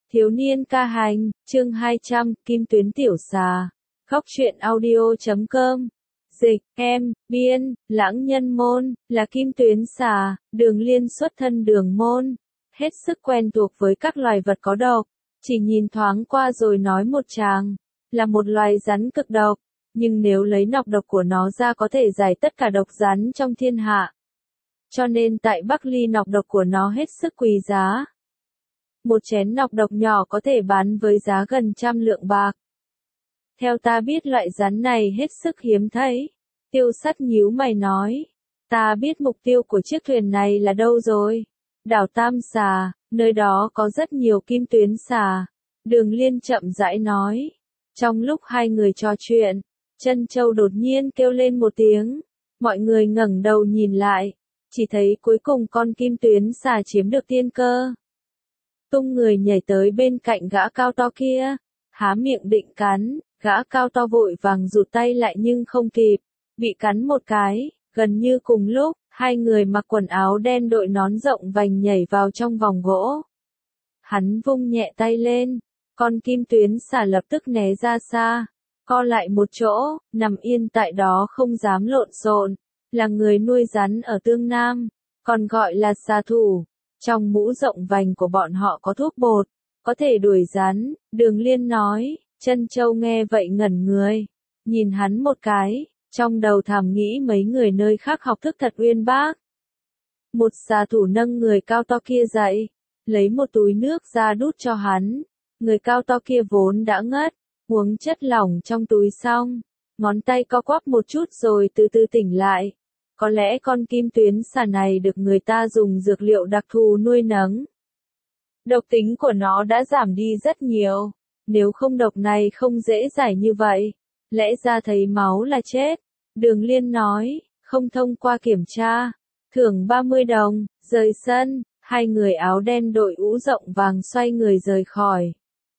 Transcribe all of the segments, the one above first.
Thiếu niên ca hành, chương 200, Kim Tuyến Tiểu Xà. Khóc truyện audio.com. Dịch, em, biên, lãng nhân môn, là Kim Tuyến Xà, Đường Liên xuất thân Đường môn. Hết sức quen thuộc với các loài vật có độc. Chỉ nhìn thoáng qua rồi nói một tràng. Là một loài rắn cực độc. Nhưng nếu lấy nọc độc của nó ra có thể giải tất cả độc rắn trong thiên hạ. Cho nên tại Bắc Ly nọc độc của nó hết sức quý giá. Một chén nọc độc nhỏ có thể bán với giá gần 100 lượng bạc. Theo ta biết loại rắn này hết sức hiếm thấy. Tiêu Sắt nhíu mày nói. Ta biết mục tiêu của chiếc thuyền này là đâu rồi. Đảo Tam Xà, nơi đó có rất nhiều kim tuyến xà. Đường Liên chậm rãi nói. Trong lúc hai người trò chuyện, Trân Châu đột nhiên kêu lên một tiếng. Mọi người ngẩng đầu nhìn lại. Chỉ thấy cuối cùng con kim tuyến xà chiếm được tiên cơ. Tung người nhảy tới bên cạnh gã cao to kia, há miệng định cắn, gã cao to vội vàng rụt tay lại nhưng không kịp, bị cắn một cái, gần như cùng lúc, hai người mặc quần áo đen đội nón rộng vành nhảy vào trong vòng gỗ. Hắn vung nhẹ tay lên, con kim tuyến xà lập tức né ra xa, co lại một chỗ, nằm yên tại đó không dám lộn xộn, là người nuôi rắn ở Tương Nam, còn gọi là xà thủ. Trong mũ rộng vành của bọn họ có thuốc bột, có thể đuổi rắn, Đường Liên nói. Trân Châu nghe vậy ngẩn người, nhìn hắn một cái, trong đầu thầm nghĩ mấy người nơi khác học thức thật uyên bác. Một xà thủ nâng người cao to kia dậy, lấy một túi nước ra đút cho hắn, người cao to kia vốn đã ngất, uống chất lỏng trong túi xong, ngón tay co quắp một chút rồi từ từ tỉnh lại. Có lẽ con kim tuyến xà này được người ta dùng dược liệu đặc thù nuôi nấng. Độc tính của nó đã giảm đi rất nhiều. Nếu không độc này không dễ giải như vậy. Lẽ ra thấy máu là chết. Đường Liên nói, không thông qua kiểm tra. Thưởng 30 đồng, rời sân. Hai người áo đen đội mũ rộng vàng xoay người rời khỏi.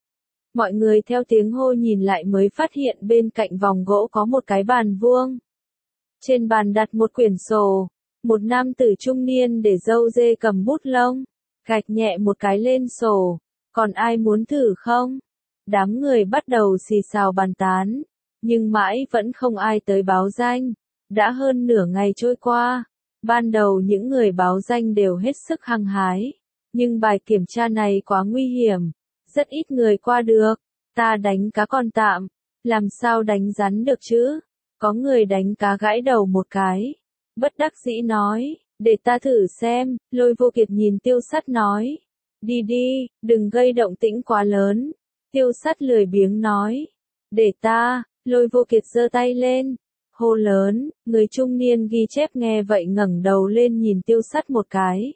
Mọi người theo tiếng hô nhìn lại mới phát hiện bên cạnh vòng gỗ có một cái bàn vuông. Trên bàn đặt một quyển sổ, một nam tử trung niên để râu dê cầm bút lông, gạch nhẹ một cái lên sổ, còn ai muốn thử không? Đám người bắt đầu xì xào bàn tán, nhưng mãi vẫn không ai tới báo danh, đã hơn nửa ngày trôi qua, ban đầu những người báo danh đều hết sức hăng hái, nhưng bài kiểm tra này quá nguy hiểm, rất ít người qua được, ta đánh cá còn tạm, làm sao đánh rắn được chứ? Có người đánh cá gãi đầu một cái. Bất đắc dĩ nói, để ta thử xem, Lôi Vô Kiệt nhìn Tiêu Sắt nói. Đi đi, đừng gây động tĩnh quá lớn. Tiêu Sắt lười biếng nói. Để ta, Lôi Vô Kiệt giơ tay lên. Hô lớn, người trung niên ghi chép nghe vậy ngẩng đầu lên nhìn Tiêu Sắt một cái.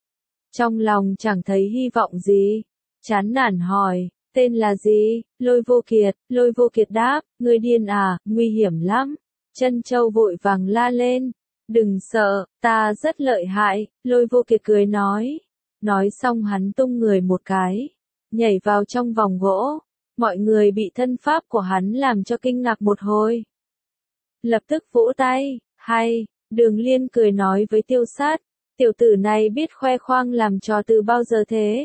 Trong lòng chẳng thấy hy vọng gì. Chán nản hỏi. Tên là gì? Lôi Vô Kiệt đáp, ngươi điên à, nguy hiểm lắm. Trân Châu vội vàng la lên. Đừng sợ, ta rất lợi hại, Lôi Vô Kiệt cười nói. Nói xong hắn tung người một cái, nhảy vào trong vòng gỗ. Mọi người bị thân pháp của hắn làm cho kinh ngạc một hồi. Lập tức vỗ tay, hay, Đường Liên cười nói với Tiêu Sắt. Tiểu tử này biết khoe khoang làm trò từ bao giờ thế?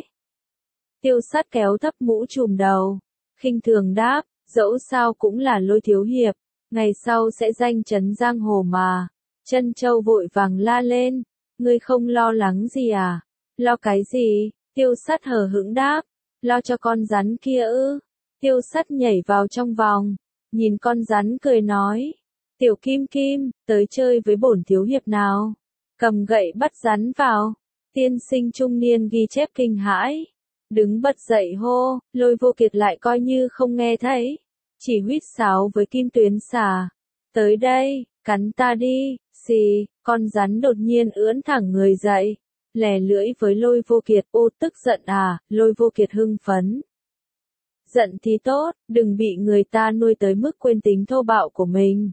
Tiêu Sắt kéo thấp mũ trùm đầu, khinh thường đáp, dẫu sao cũng là Lôi thiếu hiệp, ngày sau sẽ danh chấn giang hồ mà. Trân Châu vội vàng la lên, ngươi không lo lắng gì à? Lo cái gì? Tiêu Sắt hờ hững đáp, lo cho con rắn kia ư? Tiêu Sắt nhảy vào trong vòng, nhìn con rắn cười nói, tiểu Kim Kim, tới chơi với bổn thiếu hiệp nào? Cầm gậy bắt rắn vào. Tiên sinh trung niên ghi chép kinh hãi. Đứng bật dậy hô, Lôi Vô Kiệt lại coi như không nghe thấy. Chỉ huýt sáo với kim tuyến xà. Tới đây, cắn ta đi, xì, con rắn đột nhiên ưỡn thẳng người dậy. Lè lưỡi với Lôi Vô Kiệt, ô tức giận à, Lôi Vô Kiệt hưng phấn. Giận thì tốt, đừng bị người ta nuôi tới mức quên tính thô bạo của mình.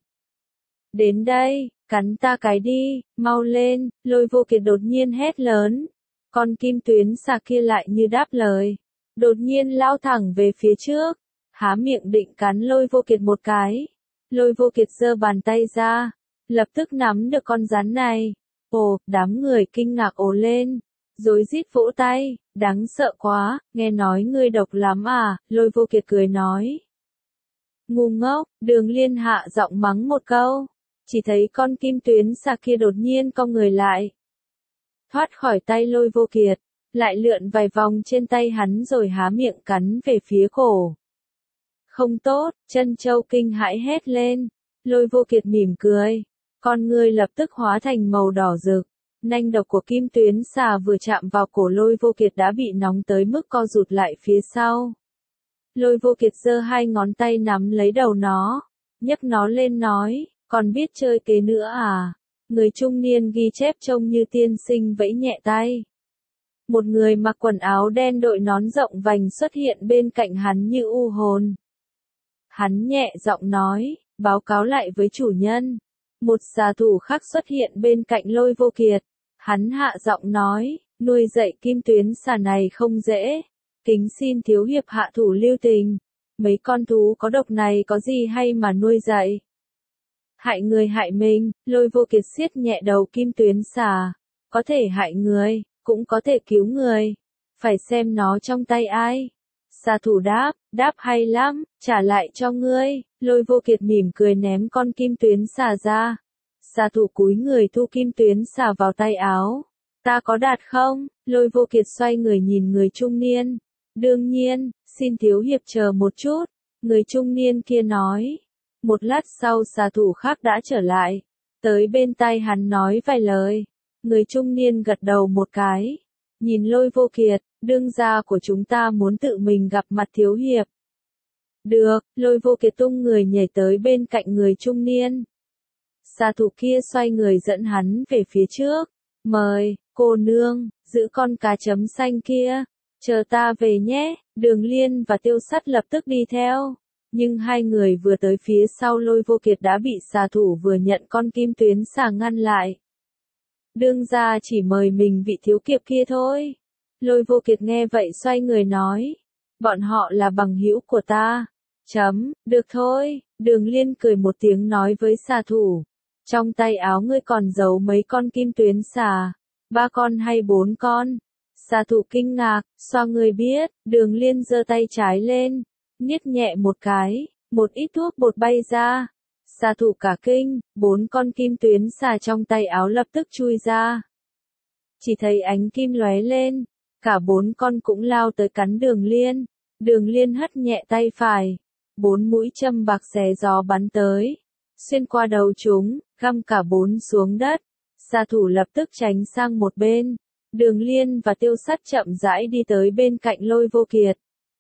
Đến đây, cắn ta cái đi, mau lên, Lôi Vô Kiệt đột nhiên hét lớn. Con kim tuyến xà kia lại như đáp lời, đột nhiên lao thẳng về phía trước, há miệng định cắn Lôi Vô Kiệt một cái. Lôi Vô Kiệt giơ bàn tay ra, lập tức nắm được con rắn này. Ồ, đám người kinh ngạc ồ lên, rối rít vỗ tay, đáng sợ quá, nghe nói ngươi độc lắm à, Lôi Vô Kiệt cười nói. Ngu ngốc, Đường Liên hạ giọng mắng một câu, chỉ thấy con kim tuyến xà kia đột nhiên cong người lại. Thoát khỏi tay Lôi Vô Kiệt, lại lượn vài vòng trên tay hắn rồi há miệng cắn về phía cổ. Không tốt, Trân Châu kinh hãi hét lên, Lôi Vô Kiệt mỉm cười, con ngươi lập tức hóa thành màu đỏ rực. Nanh độc của kim tuyến xà vừa chạm vào cổ Lôi Vô Kiệt đã bị nóng tới mức co rụt lại phía sau. Lôi Vô Kiệt giơ hai ngón tay nắm lấy đầu nó, nhấc nó lên nói, còn biết chơi kế nữa à? Người trung niên ghi chép trông như tiên sinh vẫy nhẹ tay. Một người mặc quần áo đen đội nón rộng vành xuất hiện bên cạnh hắn như u hồn. Hắn nhẹ giọng nói, báo cáo lại với chủ nhân. Một xà thủ khác xuất hiện bên cạnh Lôi Vô Kiệt. Hắn hạ giọng nói, nuôi dạy kim tuyến xà này không dễ. Kính xin thiếu hiệp hạ thủ lưu tình. Mấy con thú có độc này có gì hay mà nuôi dạy? Hại người hại mình, Lôi Vô Kiệt siết nhẹ đầu kim tuyến xà. Có thể hại người, cũng có thể cứu người. Phải xem nó trong tay ai. Xà thủ đáp hay lắm, trả lại cho ngươi. Lôi Vô Kiệt mỉm cười ném con kim tuyến xà ra. Xà thủ cúi người thu kim tuyến xà vào tay áo. Ta có đạt không? Lôi Vô Kiệt xoay người nhìn người trung niên. Đương nhiên, xin thiếu hiệp chờ một chút. Người trung niên kia nói. Một lát sau xà thủ khác đã trở lại. Tới bên tai hắn nói vài lời. Người trung niên gật đầu một cái. Nhìn Lôi Vô Kiệt, đương gia của chúng ta muốn tự mình gặp mặt thiếu hiệp. Được, Lôi Vô Kiệt tung người nhảy tới bên cạnh người trung niên. Xà thủ kia xoay người dẫn hắn về phía trước. Mời, cô nương, giữ con cá chấm xanh kia. Chờ ta về nhé, Đường Liên và Tiêu Sắt lập tức đi theo. Nhưng hai người vừa tới phía sau Lôi Vô Kiệt đã bị xà thủ vừa nhận con kim tuyến xà ngăn lại. Đương gia chỉ mời mình vị thiếu kiệp kia thôi. Lôi Vô Kiệt nghe vậy xoay người nói. Bọn họ là bằng hữu của ta. Được thôi, Đường Liên cười một tiếng nói với xà thủ. Trong tay áo ngươi còn giấu mấy con kim tuyến xà. 3 con hay 4 con? Xà thủ kinh ngạc, sao ngươi biết? Đường Liên giơ tay trái lên. Niết nhẹ một cái, một ít thuốc bột bay ra. Xà thủ cả kinh, 4 con kim tuyến xà trong tay áo lập tức chui ra. Chỉ thấy ánh kim lóe lên, cả 4 con cũng lao tới cắn Đường Liên. Đường Liên hất nhẹ tay phải, 4 mũi châm bạc xé gió bắn tới, xuyên qua đầu chúng, găm cả 4 xuống đất. Xà thủ lập tức tránh sang một bên. Đường Liên và Tiêu Sắt chậm rãi đi tới bên cạnh Lôi Vô Kiệt.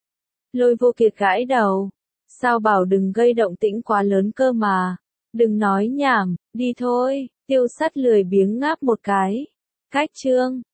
Lôi Vô Kiệt gãi đầu. Sao bảo đừng gây động tĩnh quá lớn cơ mà. Đừng nói nhảm, đi thôi. Tiêu Sắt lười biếng ngáp một cái. Cách chương